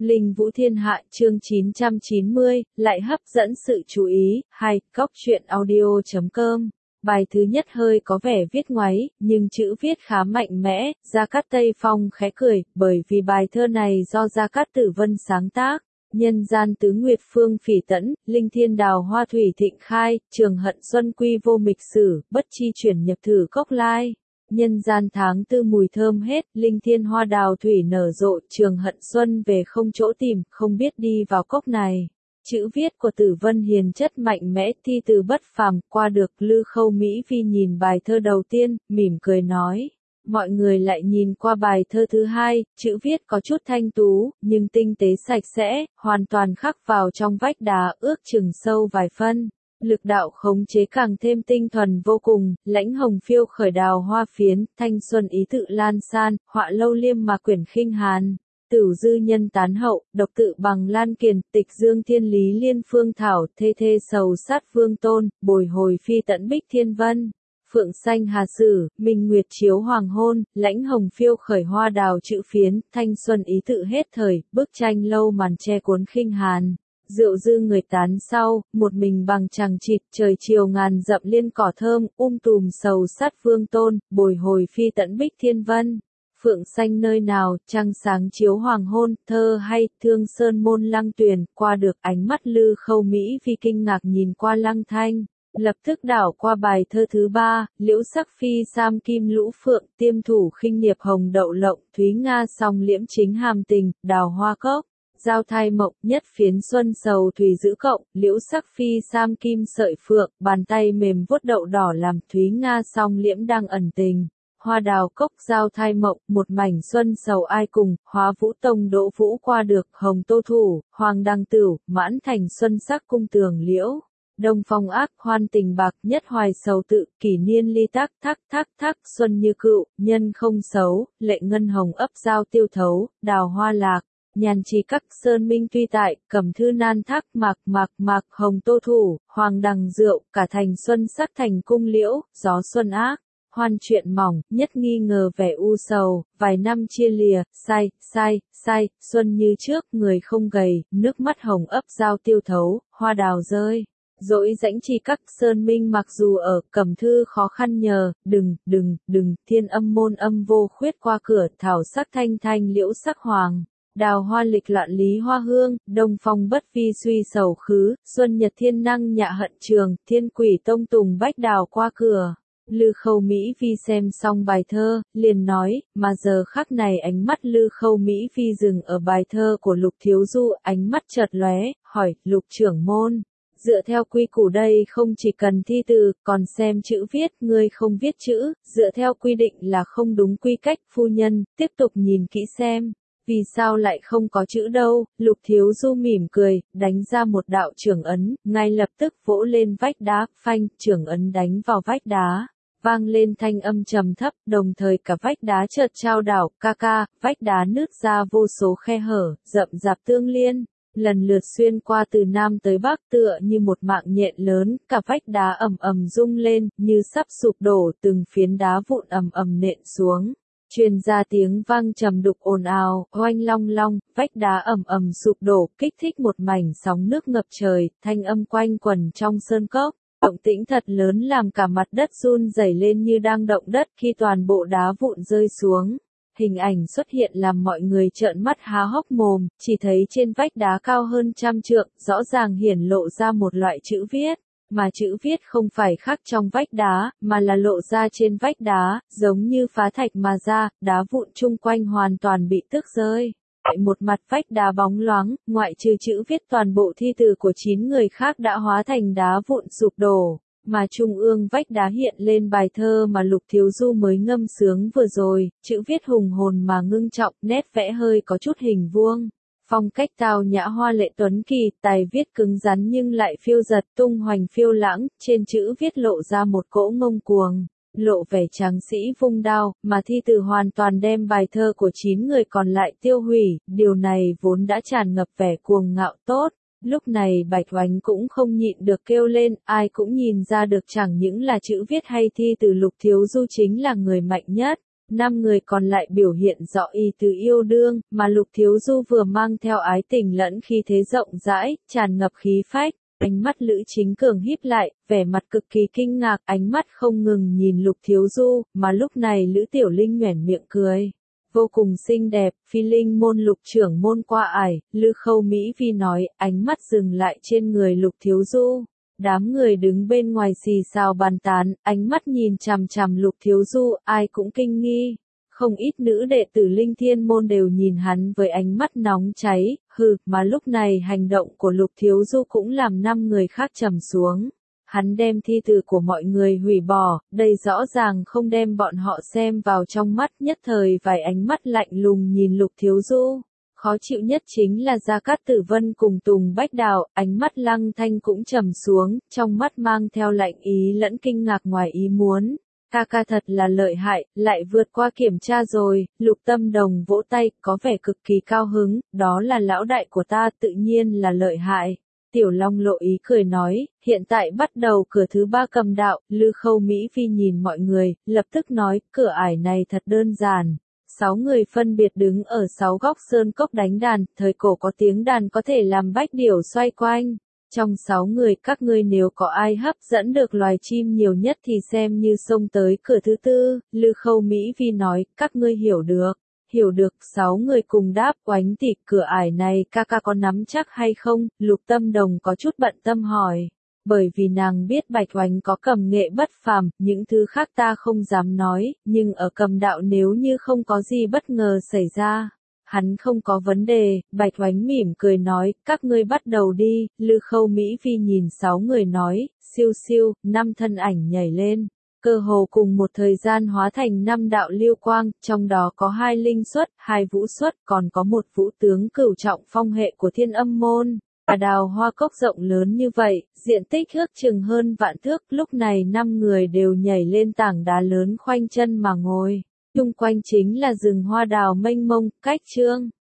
Linh Vũ Thiên Hạ chương 990, lại hấp dẫn sự chú ý. 2. Cóc truyện audio.com. Bài thứ nhất hơi có vẻ viết ngoáy, nhưng chữ viết khá mạnh mẽ. Gia Cát Tây Phong khẽ cười, bởi vì bài thơ này do Gia Cát Tử Vân sáng tác. Nhân gian tứ nguyệt phương phỉ tẫn, linh thiên đào hoa thủy thịnh khai, trường hận xuân quy vô mịch sử, bất chi chuyển nhập thử cốc lai. Nhân gian tháng tư mùi thơm hết, linh thiên hoa đào thủy nở rộ, trường hận xuân về không chỗ tìm, không biết đi vào cốc này. Chữ viết của Tử Vân hiền chất mạnh mẽ, thi từ bất phàm, qua được. Lư Khâu Mỹ Phi nhìn bài thơ đầu tiên, mỉm cười nói. Mọi người lại nhìn qua bài thơ thứ hai, chữ viết có chút thanh tú, nhưng tinh tế sạch sẽ, hoàn toàn khắc vào trong vách đá, ước chừng sâu vài phân. Lực đạo khống chế càng thêm tinh thuần vô cùng, lãnh hồng phiêu khởi đào hoa phiến, thanh xuân ý tự lan san, họa lâu liêm mà quyển khinh hàn. Tửu dư nhân tán hậu, độc tự bằng lan kiền, tịch dương thiên lý liên phương thảo, thê thê sầu sát vương tôn, bồi hồi phi tận bích thiên vân. Phượng xanh hà sử, minh nguyệt chiếu hoàng hôn, lãnh hồng phiêu khởi hoa đào chữ phiến, thanh xuân ý tự hết thời, bức tranh lâu màn che cuốn khinh hàn. Rượu dư người tán sau, một mình bằng chằng chịt, trời chiều ngàn dặm liên cỏ thơm, tùm sầu sát vương tôn, bồi hồi phi tận bích thiên vân. Phượng xanh nơi nào, trăng sáng chiếu hoàng hôn, thơ hay, thương sơn môn lăng tuyền, qua được ánh mắt Lư Khâu Mỹ Phi kinh ngạc nhìn qua Lăng Thanh. Lập tức đảo qua bài thơ thứ ba, liễu sắc phi sam kim lũ phượng, tiêm thủ khinh nghiệp hồng đậu lộng, thúy nga song liễm chính hàm tình, đào hoa cốc. Giao thai mộng nhất phiến xuân sầu thủy giữ cộng, liễu sắc phi sam kim sợi phượng, bàn tay mềm vuốt đậu đỏ làm thúy nga song liễm đang ẩn tình. Hoa đào cốc giao thai mộng, một mảnh xuân sầu ai cùng, hóa vũ tông đỗ vũ qua được, hồng tô thủ, hoàng đăng tửu, mãn thành xuân sắc cung tường liễu. Đông phong ác, hoan tình bạc, nhất hoài sầu tự, kỷ niên ly tác, thác, xuân như cựu, nhân không xấu, lệ ngân hồng ấp giao tiêu thấu, đào hoa lạc. Nhàn trì các sơn minh tuy tại, cẩm thư nan thác mạc, hồng tô thủ, hoàng đằng rượu, cả thành xuân sắc thành cung liễu, gió xuân ác. Hoan chuyện mỏng, nhất nghi ngờ vẻ u sầu, vài năm chia lìa, sai, xuân như trước, người không gầy, nước mắt hồng ấp giao tiêu thấu, hoa đào rơi. Dỗi rãnh trì các sơn minh mặc dù ở cẩm thư khó khăn nhờ, đừng, thiên âm môn âm vô khuyết qua cửa, thảo sắc thanh liễu sắc hoàng. Đào hoa lịch loạn lý hoa hương, đông phong bất vi suy sầu khứ, xuân nhật thiên năng nhạ hận trường, thiên quỷ tông tùng bách đào qua cửa. Lư Khâu Mỹ Phi xem xong bài thơ, liền nói, mà giờ khắc này ánh mắt Lư Khâu Mỹ Phi dừng ở bài thơ của Lục Thiếu Du, ánh mắt chợt lóe, hỏi, Lục trưởng môn. Dựa theo quy củ đây không chỉ cần thi từ, còn xem chữ viết, ngươi không viết chữ, dựa theo quy định là không đúng quy cách, phu nhân, tiếp tục nhìn kỹ xem. Vì sao lại không có chữ đâu? Lục Thiếu Du mỉm cười, đánh ra một đạo trưởng ấn, ngay lập tức vỗ lên vách đá, phanh, trưởng ấn đánh vào vách đá. Vang lên thanh âm trầm thấp, đồng thời cả vách đá chợt trao đảo, ca, vách đá nứt ra vô số khe hở, rậm rạp tương liên. Lần lượt xuyên qua từ Nam tới Bắc tựa như một mạng nhện lớn, cả vách đá ầm rung lên, như sắp sụp đổ, từng phiến đá vụn ầm nện xuống. Truyền ra tiếng vang trầm đục ồn ào, oanh long, vách đá ầm sụp đổ, kích thích một mảnh sóng nước ngập trời, thanh âm quanh quẩn trong sơn cốc. Động tĩnh thật lớn làm cả mặt đất run rẩy lên như đang động đất khi toàn bộ đá vụn rơi xuống. Hình ảnh xuất hiện làm mọi người trợn mắt há hốc mồm, chỉ thấy trên vách đá cao hơn 100 trượng, rõ ràng hiển lộ ra một loại chữ viết. Mà chữ viết không phải khắc trong vách đá, mà là lộ ra trên vách đá, giống như phá thạch mà ra, đá vụn chung quanh hoàn toàn bị tước rơi. Một mặt vách đá bóng loáng, ngoại trừ chữ viết toàn bộ thi từ của 9 người khác đã hóa thành đá vụn sụp đổ, mà trung ương vách đá hiện lên bài thơ mà Lục Thiếu Du mới ngâm sướng vừa rồi, chữ viết hùng hồn mà ngưng trọng, nét vẽ hơi có chút hình vuông. Phong cách tao nhã hoa lệ tuấn kỳ, tài viết cứng rắn nhưng lại phiêu giật tung hoành phiêu lãng, trên chữ viết lộ ra một cỗ ngông cuồng, lộ vẻ tráng sĩ vung đao, mà thi từ hoàn toàn đem bài thơ của 9 người còn lại tiêu hủy, điều này vốn đã tràn ngập vẻ cuồng ngạo tốt. Lúc này Bạch Oánh cũng không nhịn được kêu lên, ai cũng nhìn ra được chẳng những là chữ viết hay thi từ Lục Thiếu Du chính là người mạnh nhất. 5 người còn lại biểu hiện rõ ý tứ yêu đương, mà Lục Thiếu Du vừa mang theo ái tình lẫn khí thế rộng rãi, tràn ngập khí phách. Ánh mắt Lữ Chính Cường híp lại, vẻ mặt cực kỳ kinh ngạc, ánh mắt không ngừng nhìn Lục Thiếu Du, mà lúc này Lữ Tiểu Linh nhoẻn miệng cười. Vô cùng xinh đẹp, Phi Linh môn Lục trưởng môn qua ải, Lư Khâu Mỹ Vi nói, ánh mắt dừng lại trên người Lục Thiếu Du. Đám người đứng bên ngoài xì xào bàn tán, ánh mắt nhìn chằm chằm Lục Thiếu Du, ai cũng kinh nghi. Không ít nữ đệ tử Linh Thiên môn đều nhìn hắn với ánh mắt nóng cháy, mà lúc này hành động của Lục Thiếu Du cũng làm 5 người khác trầm xuống. Hắn đem thi từ của mọi người hủy bỏ, đây rõ ràng không đem bọn họ xem vào trong mắt, nhất thời vài ánh mắt lạnh lùng nhìn Lục Thiếu Du. Khó chịu nhất chính là Gia Cát Tử Vân cùng Tùng Bách Đào, ánh mắt Lăng Thanh cũng trầm xuống, trong mắt mang theo lạnh ý lẫn kinh ngạc ngoài ý muốn. Ca ca thật là lợi hại, lại vượt qua kiểm tra rồi. Lục Tâm Đồng vỗ tay, có vẻ cực kỳ cao hứng, đó là lão đại của ta, tự nhiên là lợi hại. Tiểu Long lộ ý cười nói, hiện tại bắt đầu cửa thứ 3 cầm đạo. Lư Khâu Mỹ Phi nhìn mọi người, lập tức nói, cửa ải này thật đơn giản. 6 người phân biệt đứng ở 6 góc sơn cốc đánh đàn, thời cổ có tiếng đàn có thể làm bách điểu xoay quanh. Trong 6 người các ngươi nếu có ai hấp dẫn được loài chim nhiều nhất thì xem như xông tới cửa thứ 4, Lư Khâu Mỹ Vi nói, các ngươi hiểu được. Hiểu được, 6 người cùng đáp, Oánh tỷ, cửa ải này ca ca có nắm chắc hay không? Lục Tâm Đồng có chút bận tâm hỏi. Bởi vì nàng biết Bạch Oánh có cầm nghệ bất phàm, những thứ khác ta không dám nói, nhưng ở cầm đạo nếu như không có gì bất ngờ xảy ra. Hắn không có vấn đề, Bạch Oánh mỉm cười nói, các ngươi bắt đầu đi. Lư Khâu Mỹ Phi nhìn 6 người nói, siêu siêu, 5 thân ảnh nhảy lên. Cơ hồ cùng một thời gian hóa thành 5 đạo lưu quang, trong đó có 2 linh xuất, 2 vũ xuất, còn có một vũ tướng cửu trọng phong hệ của Thiên Âm môn. Cả đào hoa cốc rộng lớn như vậy, diện tích ước chừng hơn vạn thước, lúc này 5 người đều nhảy lên tảng đá lớn khoanh chân mà ngồi. Chung quanh chính là rừng hoa đào mênh mông, cách trương.